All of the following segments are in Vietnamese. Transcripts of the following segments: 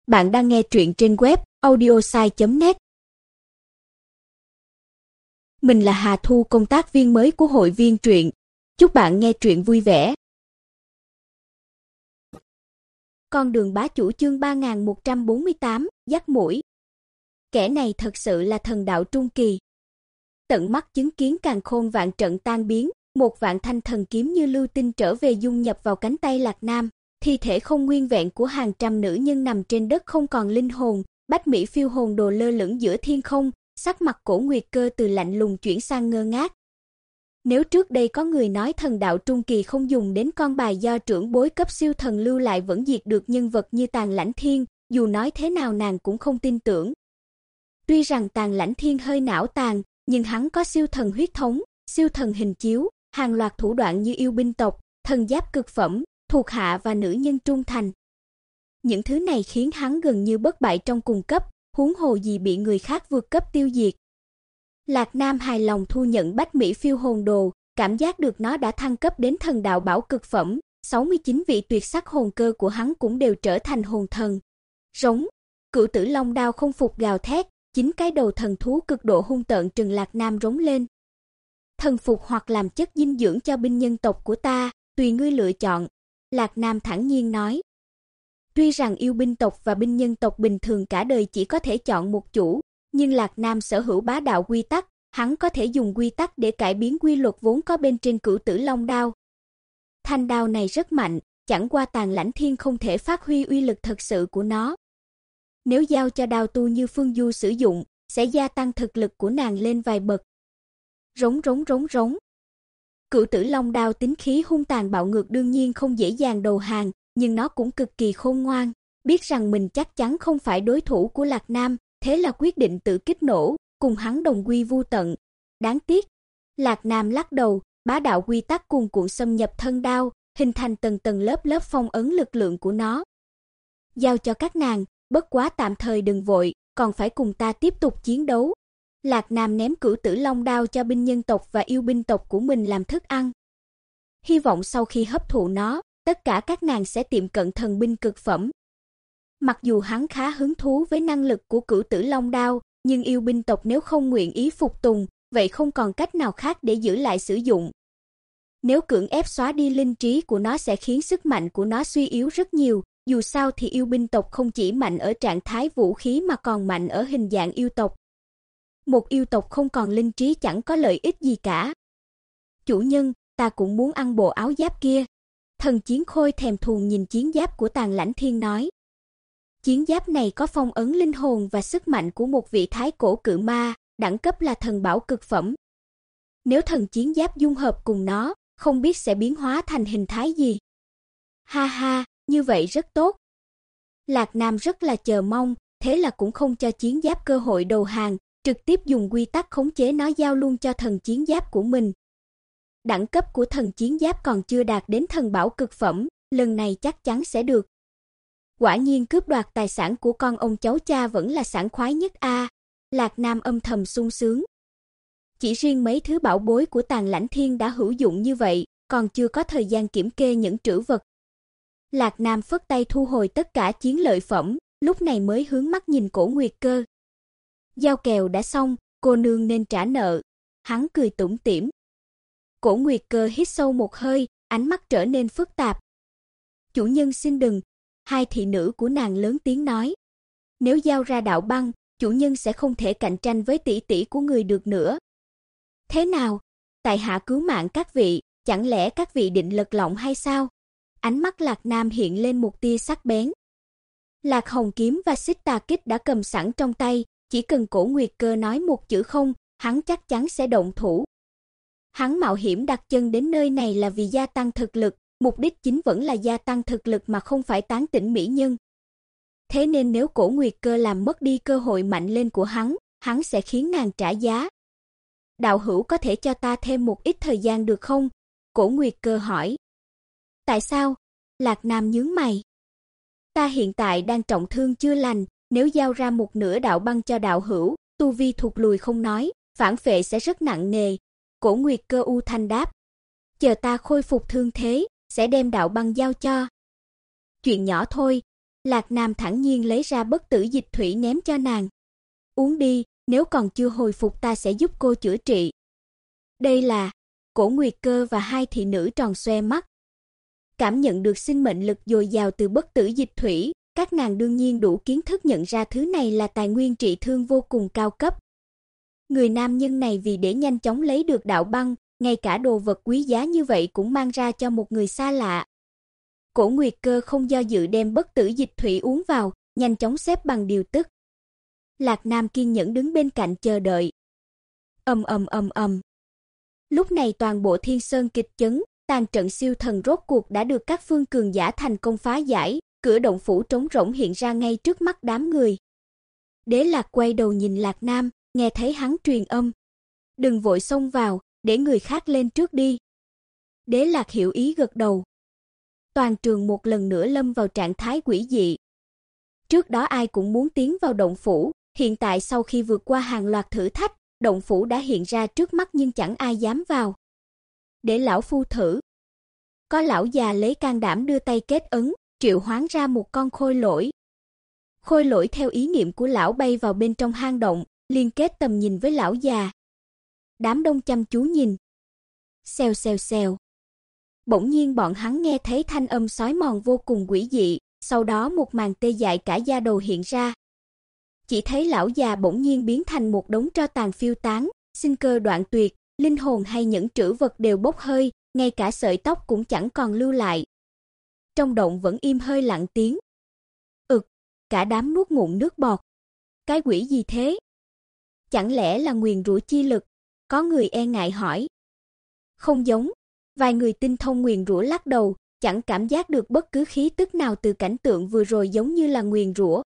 Bạn đang nghe truyện trên web audiosai.net. Mình là Hà Thu, công tác viên mới của hội viên truyện. Chúc bạn nghe truyện vui vẻ. Con đường bá chủ chương 3148, dắt mũi. Kẻ này thật sự là thần đạo trung kỳ. Tận mắt chứng kiến càn khôn vạn trận tan biến, một vạn thanh thần kiếm như lưu tinh trở về dung nhập vào cánh tay Lạc Nam. Thi thể không nguyên vẹn của hàng trăm nữ nhân nằm trên đất không còn linh hồn, bách mỹ phiêu hồn đồ lơ lửng giữa thiên không, sắc mặt Cổ Nguyệt Cơ từ lạnh lùng chuyển sang ngơ ngác. Nếu trước đây có người nói thần đạo trung kỳ không dùng đến con bài do trưởng bối cấp siêu thần lưu lại vẫn diệt được nhân vật như Tàn Lãnh Thiên, dù nói thế nào nàng cũng không tin tưởng. Tuy rằng Tàn Lãnh Thiên hơi não tàn, nhưng hắn có siêu thần huyết thống, siêu thần hình chiếu, hàng loạt thủ đoạn như yêu binh tộc, thần giáp cực phẩm, thuộc hạ và nữ nhân trung thành. Những thứ này khiến hắn gần như bất bại trong cùng cấp, huống hồ gì bị người khác vượt cấp tiêu diệt. Lạc Nam hài lòng thu nhận bách mỹ phiêu hồn đồ, cảm giác được nó đã thăng cấp đến thần đạo bảo cực phẩm, 69 vị tuyệt sắc hồn cơ của hắn cũng đều trở thành hồn thần. Rống, Cửu Tử Long Đao không phục gào thét, 9 cái đầu thần thú cực độ hung tợn trừng Lạc Nam rống lên. Thần phục hoặc làm chất dinh dưỡng cho binh nhân tộc của ta, tùy ngươi lựa chọn. Lạc Nam thản nhiên nói. Tuy rằng yêu binh tộc và binh nhân tộc bình thường cả đời chỉ có thể chọn một chủ, nhưng Lạc Nam sở hữu bá đạo quy tắc, hắn có thể dùng quy tắc để cải biến quy luật vốn có bên trên Cửu Tử Long Đao. Thanh đao này rất mạnh, chẳng qua Tàn Lãnh Thiên không thể phát huy uy lực thật sự của nó. Nếu giao cho đao tu như Phương Du sử dụng, sẽ gia tăng thực lực của nàng lên vài bậc. Rống rống rống rống. Cửu Tử Long Đao tính khí hung tàn bạo ngược đương nhiên không dễ dàng đầu hàng, nhưng nó cũng cực kỳ khôn ngoan, biết rằng mình chắc chắn không phải đối thủ của Lạc Nam, thế là quyết định tự kích nổ, cùng hắn đồng quy vu tận. Đáng tiếc, Lạc Nam lắc đầu, bá đạo quy tắc cuồn cuộn xâm nhập thân đao, hình thành tầng tầng lớp lớp phong ấn lực lượng của nó. Giao cho các nàng, bất quá tạm thời đừng vội, còn phải cùng ta tiếp tục chiến đấu. Lạc Nam ném Cửu Tử Long Đao cho binh nhân tộc và yêu binh tộc của mình làm thức ăn. Hy vọng sau khi hấp thụ nó, tất cả các nàng sẽ tiệm cận thần binh cực phẩm. Mặc dù hắn khá hứng thú với năng lực của Cửu Tử Long Đao, nhưng yêu binh tộc nếu không nguyện ý phục tùng, vậy không còn cách nào khác để giữ lại sử dụng. Nếu cưỡng ép xóa đi linh trí của nó sẽ khiến sức mạnh của nó suy yếu rất nhiều, dù sao thì yêu binh tộc không chỉ mạnh ở trạng thái vũ khí mà còn mạnh ở hình dạng yêu tộc. Một yêu tộc không còn linh trí chẳng có lợi ích gì cả. Chủ nhân, ta cũng muốn ăn bộ áo giáp kia. Thần Chiến Khôi thèm thuồng nhìn chiến giáp của Tàn Lãnh Thiên nói. Chiến giáp này có phong ấn linh hồn và sức mạnh của một vị thái cổ cự ma, đẳng cấp là thần bảo cực phẩm. Nếu thần chiến giáp dung hợp cùng nó, không biết sẽ biến hóa thành hình thái gì. Ha ha, như vậy rất tốt. Lạc Nam rất là chờ mong, thế là cũng không cho chiến giáp cơ hội đầu hàng, trực tiếp dùng quy tắc khống chế nó giao luôn cho thần chiến giáp của mình. Đẳng cấp của thần chiến giáp còn chưa đạt đến thần bảo cực phẩm, lần này chắc chắn sẽ được. Quả nhiên cướp đoạt tài sản của con ông cháu cha vẫn là sảng khoái nhất a. Lạc Nam âm thầm sung sướng. Chỉ riêng mấy thứ bảo bối của Tàn Lãnh Thiên đã hữu dụng như vậy, còn chưa có thời gian kiểm kê những trữ vật. Lạc Nam phất tay thu hồi tất cả chiến lợi phẩm, lúc này mới hướng mắt nhìn Cổ Nguyệt Cơ. Giao kèo đã xong, cô nương nên trả nợ. Hắn cười tủm tỉm. Cổ Nguyệt Cơ hít sâu một hơi, ánh mắt trở nên phức tạp. Chủ nhân xin đừng. Hai thị nữ của nàng lớn tiếng nói. Nếu giao ra đạo băng, chủ nhân sẽ không thể cạnh tranh với tỷ tỷ của người được nữa. Thế nào? Tại hạ cứu mạng các vị, chẳng lẽ các vị định lật lọng hay sao? Ánh mắt Lạc Nam hiện lên một tia sắc bén. Lạc Hồng kiếm và xích tà kích đã cầm sẵn trong tay, chỉ cần Cổ Nguyệt Cơ nói một chữ không, hắn chắc chắn sẽ động thủ. Hắn mạo hiểm đặt chân đến nơi này là vì gia tăng thực lực, mục đích chính vẫn là gia tăng thực lực mà không phải tán tỉnh mỹ nhân. Thế nên nếu Cổ Nguyệt Cơ làm mất đi cơ hội mạnh lên của hắn sẽ khiến nàng trả giá. Đạo hữu có thể cho ta thêm một ít thời gian được không? Cổ Nguyệt Cơ hỏi. Tại sao? Lạc Nam nhướng mày. Ta hiện tại đang trọng thương chưa lành, nếu giao ra một nửa đạo băng cho đạo hữu, tu vi thụt lùi không nói, phản phệ sẽ rất nặng nề. Cổ Nguyệt Cơ u thanh đáp. Chờ ta khôi phục thương thế, sẽ đem đạo băng giao cho. Chuyện nhỏ thôi. Lạc Nam thản nhiên lấy ra bất tử dịch thủy ném cho nàng. Uống đi, nếu còn chưa hồi phục ta sẽ giúp cô chữa trị. Đây là... Cổ Nguyệt Cơ và hai thị nữ tròn xoe mắt. Cảm nhận được sinh mệnh lực dồi dào từ bất tử dịch thủy, các nàng đương nhiên đủ kiến thức nhận ra thứ này là tài nguyên trị thương vô cùng cao cấp. Người nam nhân này vì để nhanh chóng lấy được đạo băng, ngay cả đồ vật quý giá như vậy cũng mang ra cho một người xa lạ. Cổ Nguyệt Cơ không do dự đem bất tử dịch thủy uống vào, nhanh chóng xếp bằng điều tức. Lạc Nam kiên nhẫn đứng bên cạnh chờ đợi. Ầm. Lúc này toàn bộ Thiên Sơn kịch chấn, tàn trận siêu thần rốt cuộc đã được các phương cường giả thành công phá giải, cửa động phủ trống rỗng hiện ra ngay trước mắt đám người. Đế Lạc quay đầu nhìn Lạc Nam, nghe thấy hắn truyền âm. Đừng vội xông vào, để người khác lên trước đi. Đế Lạc hiểu ý gật đầu. Toàn trường một lần nữa lâm vào trạng thái quỷ dị. Trước đó ai cũng muốn tiến vào động phủ, hiện tại sau khi vượt qua hàng loạt thử thách, động phủ đã hiện ra trước mắt nhưng chẳng ai dám vào. Để lão phu thử. Có lão già lấy can đảm đưa tay kết ấn, triệu hoán ra một con khôi lỗi. Khôi lỗi theo ý niệm của lão bay vào bên trong hang động, liên kết tầm nhìn với lão già. Đám đông chăm chú nhìn. Xèo. Bỗng nhiên bọn hắn nghe thấy thanh âm xói mòn vô cùng quỷ dị, sau đó một màn tê dại cả da đầu hiện ra. Chỉ thấy lão già bỗng nhiên biến thành một đống tro tàn phiêu tán, sinh cơ đoạn tuyệt, linh hồn hay những trữ vật đều bốc hơi, ngay cả sợi tóc cũng chẳng còn lưu lại. Trong động vẫn im hơi lặng tiếng. Cả đám nuốt ngụm nước bọt. Cái quỷ gì thế? Chẳng lẽ là nguyền rủa chi lực? Có người e ngại hỏi. Không giống. Vài người tinh thông nguyền rủa lắc đầu, chẳng cảm giác được bất cứ khí tức nào từ cảnh tượng vừa rồi giống như là nguyền rủa.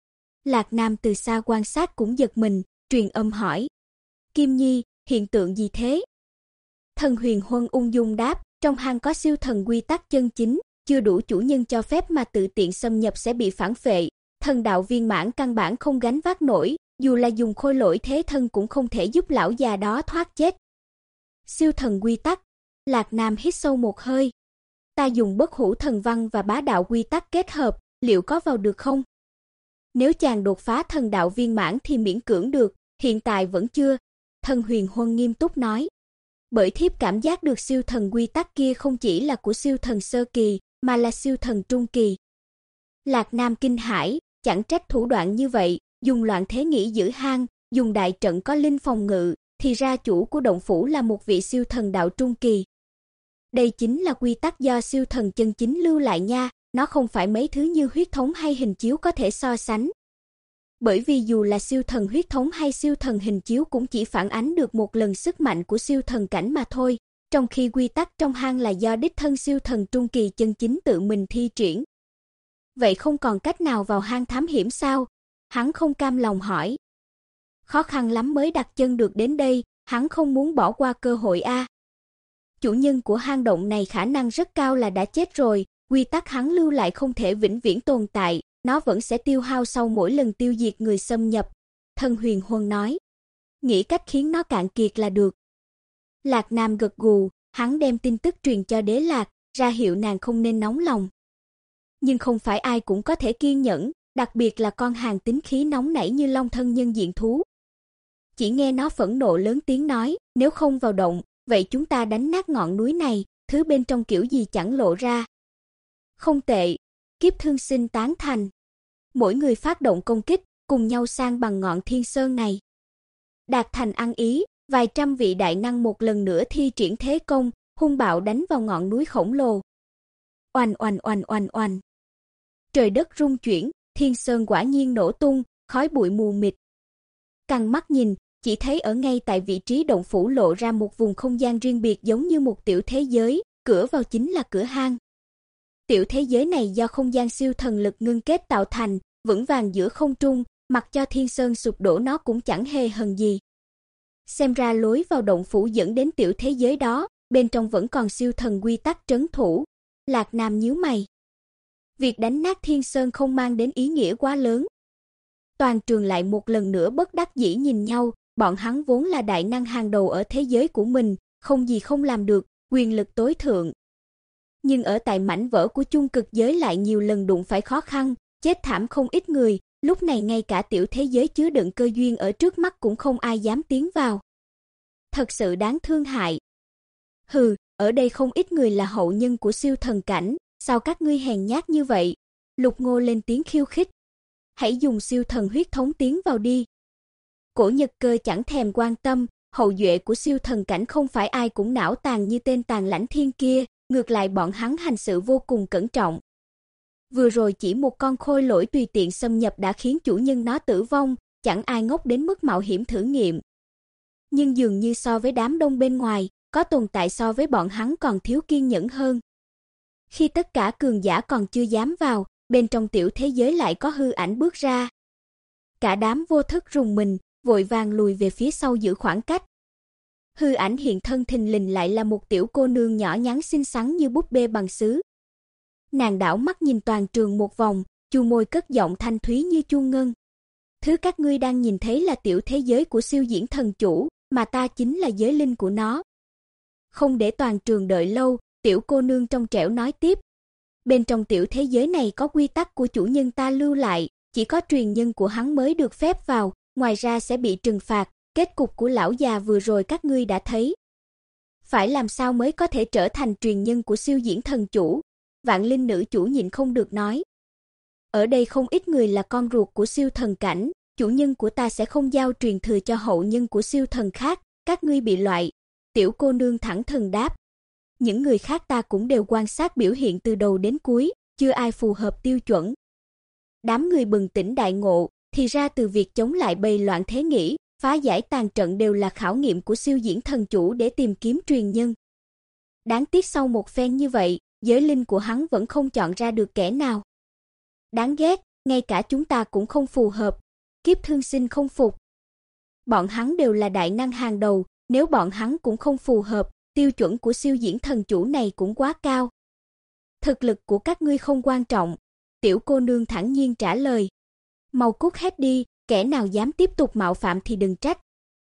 Lạc Nam từ xa quan sát cũng giật mình, truyền âm hỏi. Kim Nhi, hiện tượng gì thế? Thần Huyền Huân ung dung đáp, trong hang có siêu thần quy tắc chân chính, chưa đủ chủ nhân cho phép mà tự tiện xâm nhập sẽ bị phản phệ. Thần đạo viên mãn căn bản không gánh vác nổi, dù là dùng khôi lỗi thế thân cũng không thể giúp lão già đó thoát chết. Siêu thần quy tắc. Lạc Nam hít sâu một hơi. Ta dùng bất hủ thần văn và bá đạo quy tắc kết hợp, liệu có vào được không? Nếu chàng đột phá thần đạo viên mãn thì miễn cưỡng được, hiện tại vẫn chưa. Thần Huyền Huân nghiêm túc nói. Bởi thiếp cảm giác được siêu thần quy tắc kia không chỉ là của siêu thần sơ kỳ, mà là siêu thần trung kỳ. Lạc Nam kinh hãi, chẳng trách thủ đoạn như vậy, dùng loạn thế nghĩ giữ hang, dùng đại trận có linh phòng ngự, thì ra chủ của động phủ là một vị siêu thần đạo trung kỳ. Đây chính là quy tắc do siêu thần chân chính lưu lại nha, nó không phải mấy thứ như huyết thống hay hình chiếu có thể so sánh. Bởi vì dù là siêu thần huyết thống hay siêu thần hình chiếu cũng chỉ phản ánh được một lần sức mạnh của siêu thần cảnh mà thôi, trong khi quy tắc trong hang là do đích thân siêu thần trung kỳ chân chính tự mình thi triển. Vậy không còn cách nào vào hang thám hiểm sao? Hắn không cam lòng hỏi. Khó khăn lắm mới đặt chân được đến đây, hắn không muốn bỏ qua cơ hội a. Chủ nhân của hang động này khả năng rất cao là đã chết rồi, quy tắc hắn lưu lại không thể vĩnh viễn tồn tại, nó vẫn sẽ tiêu hao sau mỗi lần tiêu diệt người xâm nhập. Thần Huyền Huân nói. Nghĩ cách khiến nó cạn kiệt là được. Lạc Nam gật gù, hắn đem tin tức truyền cho Đế Lạc, ra hiệu nàng không nên nóng lòng. Nhưng không phải ai cũng có thể kiên nhẫn, đặc biệt là con hàng tính khí nóng nảy như Long Thân Nhân Diện Thú. Chỉ nghe nó phẫn nộ lớn tiếng nói, nếu không vào động, vậy chúng ta đánh nát ngọn núi này, thứ bên trong kiểu gì chẳng lộ ra. Không tệ, Kiếp Thương xin tán thành. Mỗi người phát động công kích, cùng nhau san bằng ngọn Thiên Sơn này. Đạt thành ăn ý, vài trăm vị đại năng một lần nữa thi triển thế công, hung bạo đánh vào ngọn núi khổng lồ. Oanh. Trời đất rung chuyển, Thiên Sơn quả nhiên nổ tung, khói bụi mù mịt. Căng mắt nhìn, chỉ thấy ở ngay tại vị trí động phủ lộ ra một vùng không gian riêng biệt giống như một tiểu thế giới, cửa vào chính là cửa hang. Tiểu thế giới này do không gian siêu thần lực ngưng kết tạo thành, vững vàng giữa không trung, mặc cho Thiên Sơn sụp đổ nó cũng chẳng hề hần gì. Xem ra lối vào động phủ dẫn đến tiểu thế giới đó, bên trong vẫn còn siêu thần quy tắc trấn thủ. Lạc Nam nhíu mày. Việc đánh nát Thiên Sơn không mang đến ý nghĩa quá lớn. Toàn trường lại một lần nữa bất đắc dĩ nhìn nhau, bọn hắn vốn là đại năng hàng đầu ở thế giới của mình, không gì không làm được, quyền lực tối thượng. Nhưng ở tại mảnh vỡ của chung cực giới lại nhiều lần đụng phải khó khăn, chết thảm không ít người, lúc này ngay cả tiểu thế giới chứa đựng cơ duyên ở trước mắt cũng không ai dám tiến vào. Thật sự đáng thương hại. Hừ, ở đây không ít người là hậu nhân của siêu thần cảnh, sao các ngươi hèn nhát như vậy? Lục Ngô lên tiếng khiêu khích. Hãy dùng siêu thần huyết thống tiến vào đi. Cổ Nhật Cơ chẳng thèm quan tâm, hậu duệ của siêu thần cảnh không phải ai cũng não tàn như tên Tàn Lãnh Thiên kia, ngược lại bọn hắn hành sự vô cùng cẩn trọng. Vừa rồi chỉ một con khôi lỗi tùy tiện xâm nhập đã khiến chủ nhân nó tử vong, chẳng ai ngốc đến mức mạo hiểm thử nghiệm. Nhưng dường như so với đám đông bên ngoài, có tồn tại so với bọn hắn còn thiếu kiên nhẫn hơn. Khi tất cả cường giả còn chưa dám vào, bên trong tiểu thế giới lại có hư ảnh bước ra. Cả đám vô thức rùng mình, vội vàng lùi về phía sau giữ khoảng cách. Hư ảnh hiện thân thình lình lại là một tiểu cô nương nhỏ nhắn xinh xắn như búp bê bằng sứ. Nàng đảo mắt nhìn toàn trường một vòng, chu môi cất giọng thanh thúy như chuông ngân. Thứ các ngươi đang nhìn thấy là tiểu thế giới của siêu diễn thần chủ, mà ta chính là giới linh của nó. Không để toàn trường đợi lâu, tiểu cô nương trong trẻo nói tiếp. Bên trong tiểu thế giới này có quy tắc của chủ nhân ta lưu lại, chỉ có truyền nhân của hắn mới được phép vào, ngoài ra sẽ bị trừng phạt, kết cục của lão già vừa rồi các ngươi đã thấy. Phải làm sao mới có thể trở thành truyền nhân của siêu diễn thần chủ? Vạn Linh nữ chủ nhịn không được nói. Ở đây không ít người là con ruột của siêu thần cảnh, chủ nhân của ta sẽ không giao truyền thừa cho hậu nhân của siêu thần khác, các ngươi bị loại. Tiểu cô nương thẳng thừng đáp. Những người khác ta cũng đều quan sát biểu hiện từ đầu đến cuối, chưa ai phù hợp tiêu chuẩn. Đám người bừng tỉnh đại ngộ, thì ra từ việc chống lại bầy loạn thế nghĩ, phá giải tàn trận đều là khảo nghiệm của siêu diễn thần chủ để tìm kiếm truyền nhân. Đáng tiếc sau một phen như vậy, giới linh của hắn vẫn không chọn ra được kẻ nào. Đáng ghét, ngay cả chúng ta cũng không phù hợp. Kiếp Thương Sinh không phục. Bọn hắn đều là đại năng hàng đầu, nếu bọn hắn cũng không phù hợp, tiêu chuẩn của siêu diễn thần chủ này cũng quá cao. Thực lực của các ngươi không quan trọng, tiểu cô nương thản nhiên trả lời. Mau cút hết đi, kẻ nào dám tiếp tục mạo phạm thì đừng trách.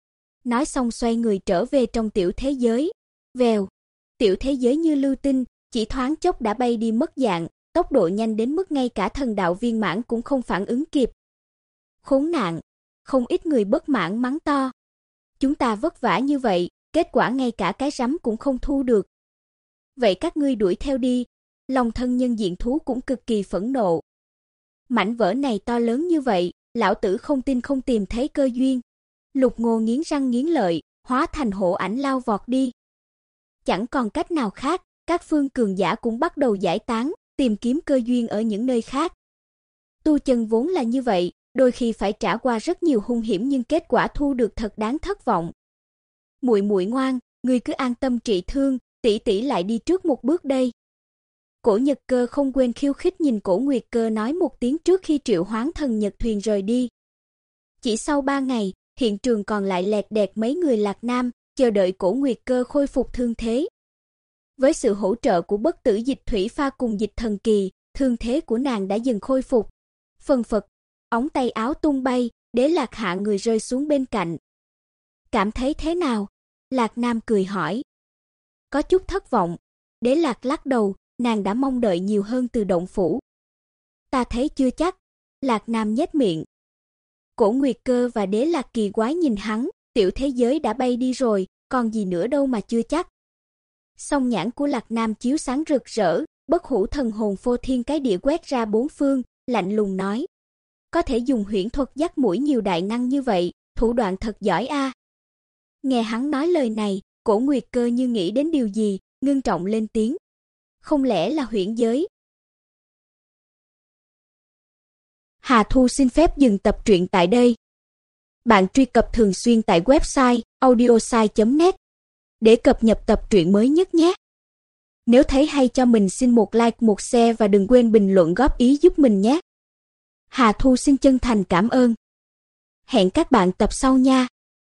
Nói xong xoay người trở về trong tiểu thế giới. Vèo, tiểu thế giới như lưu tinh, chỉ thoáng chốc đã bay đi mất dạng, tốc độ nhanh đến mức ngay cả thần đạo viên mãn cũng không phản ứng kịp. Khốn nạn, không ít người bất mãn mắng to. Chúng ta vất vả như vậy, kết quả ngay cả cái rắm cũng không thu được. Vậy các ngươi đuổi theo đi. Long thân nhân diện thú cũng cực kỳ phẫn nộ. Mảnh vỡ này to lớn như vậy, lão tử không tin không tìm thấy cơ duyên. Lục Ngô nghiến răng nghiến lợi, hóa thành hổ ảnh lao vọt đi. Chẳng còn cách nào khác, các phương cường giả cũng bắt đầu giải tán, tìm kiếm cơ duyên ở những nơi khác. Tu chân vốn là như vậy, đôi khi phải trải qua rất nhiều hung hiểm nhưng kết quả thu được thật đáng thất vọng. Muội muội ngoan, ngươi cứ an tâm trị thương, tỷ tỷ lại đi trước một bước đây. Cổ Nhật Cơ không quên khiêu khích nhìn Cổ Nguyệt Cơ nói một tiếng trước khi triệu hoán thần nhật thuyền rời đi. Chỉ sau 3 ngày, hiện trường còn lại lẹt đẹt mấy người Lạc Nam, chờ đợi Cổ Nguyệt Cơ khôi phục thương thế. Với sự hỗ trợ của bất tử dịch thủy pha cùng dịch thần kỳ, thương thế của nàng đã dần khôi phục. Phần phật, ống tay áo tung bay, Đế Lạc hạ người rơi xuống bên cạnh. Cảm thấy thế nào? Lạc Nam cười hỏi. Có chút thất vọng. Đế Lạc lắc đầu, nàng đã mong đợi nhiều hơn từ động phủ. Ta thấy chưa chắc. Lạc Nam nhếch miệng. Cổ Nguyệt Cơ và Đế Lạc kỳ quái nhìn hắn, tiểu thế giới đã bay đi rồi, còn gì nữa đâu mà chưa chắc. Song nhãn của Lạc Nam chiếu sáng rực rỡ, bất hủ thần hồn phô thiên cái địa quét ra bốn phương, lạnh lùng nói. Có thể dùng huyễn thuật dắt mũi nhiều đại năng như vậy, thủ đoạn thật giỏi a. Nghe hắn nói lời này, Cổ Nguyệt Cơ như nghĩ đến điều gì, ngưng trọng lên tiếng. Không lẽ là huyễn giới? Hà Thu xin phép dừng tập truyện tại đây. Bạn truy cập thường xuyên tại website audiosai.net để cập nhật tập truyện mới nhất nhé. Nếu thấy hay cho mình xin một like, một share và đừng quên bình luận góp ý giúp mình nhé. Hà Thu xin chân thành cảm ơn. Hẹn các bạn tập sau nha.